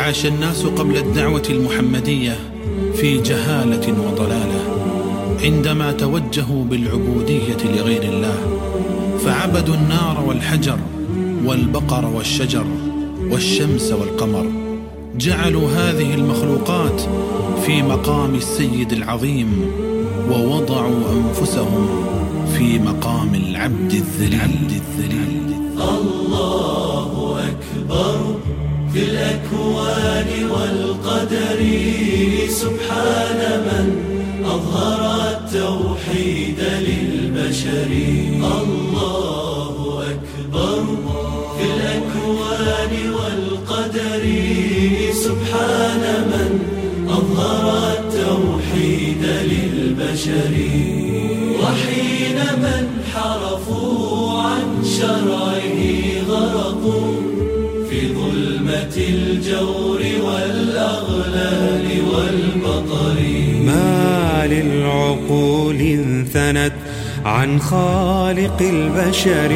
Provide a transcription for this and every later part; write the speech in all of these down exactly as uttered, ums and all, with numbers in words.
عاش الناس قبل الدعوة المحمدية في جهالة وضلالة عندما توجهوا بالعبودية لغير الله، فعبدوا النار والحجر والبقر والشجر والشمس والقمر. جعلوا هذه المخلوقات في مقام السيد العظيم، ووضعوا أنفسهم في مقام العبد الذليل. الله أكبر في الأكوان والقدر، سبحان من أظهر التوحيد للبشر. الله أكبر في الأكوان والقدر، سبحان من أظهر التوحيد للبشر. وحين من حرفوا عن شرعه غرقوا في ظلمة الجور والأغلال والبطر. ما للعقول انثنت عن خالق البشر،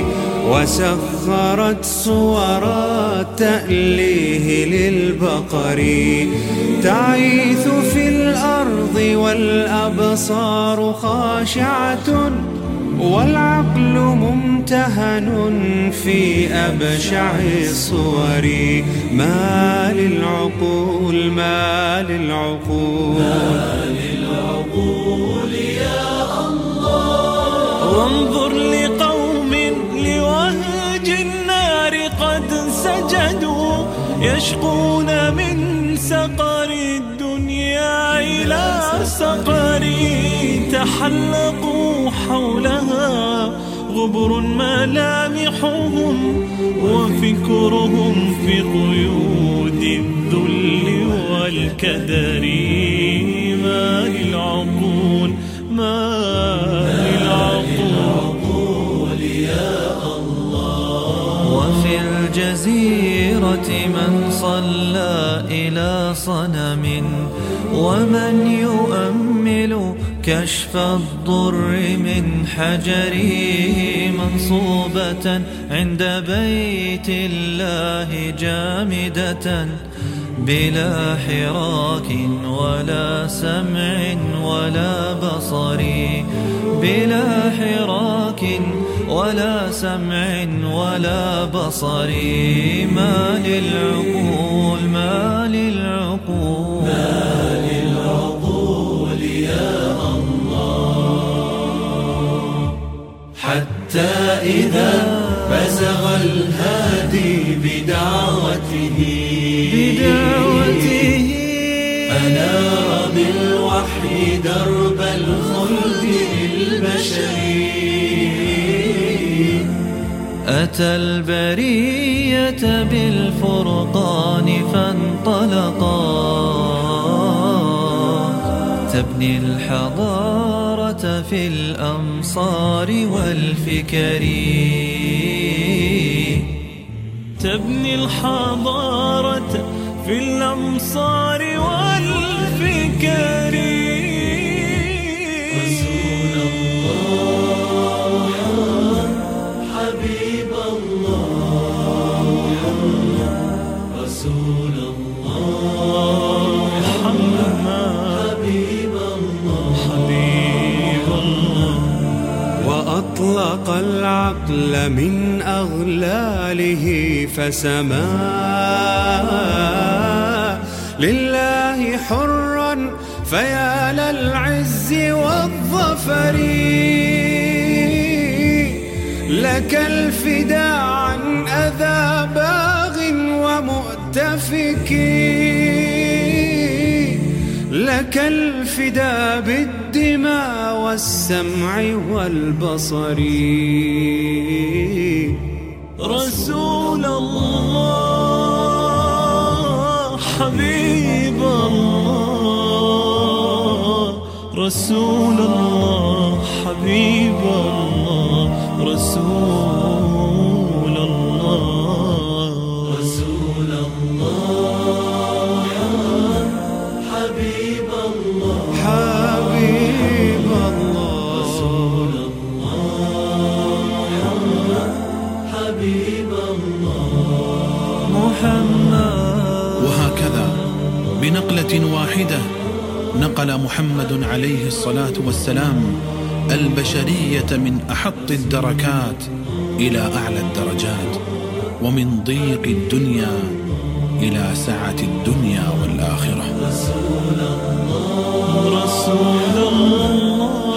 وسخرت صور التأليه للبقر. تعيث في الأرض والأبصار خاشعة، والعقل ممتهن في أبشع الصور. ما للعقول ما للعقول ما للعقول يا الله. وانظر لقوم لوهج النار قد سجدوا، يشقون من سقر الدنيا إلى سقر. تحلقوا حولها غبر ملامحهم، وفكرهم في قيود الذل والكدر. ما للعقول ما للعقول يا الله. وفي الجزيرة من صلى إلى صنم، ومن يؤمل كشف الضر من حجره. منصوبة عند بيت الله جامدة، بلا حراك ولا سمع ولا بصر. بلا حراك ولا سمع ولا بصر. ما للعقول ما للعقول ما للعقول يا الله. حتى إذا بزغ الهادي بدعوته بدعوته أنار بالوحي درب الخلد للبشر. أتى البرية بالفرقان فانطلقا، تبني الحضارة في الأمصار والفكر. تبني الحضارة في الأمصار والفكر. رسول الله حبيب الله، رسول الله حبيب الله حبيب الله. وأطلق العقل من أغلاله فسما لله حرا، فيا للعز والظفر. لك الفداء عن أذى باغ ومؤتفك، لك الفداء بالدماء والسمع والبصر. رسول الله حبيب الله، رسول الله حبيب الله، رسول الله رسول الله حبيب الله حبيب الله رسول الله حبيب الله محمد. بنقلة واحدة نقل محمد عليه الصلاة والسلام البشرية من أحط الدركات إلى أعلى الدرجات، ومن ضيق الدنيا إلى سعة الدنيا والآخرة. رسول الله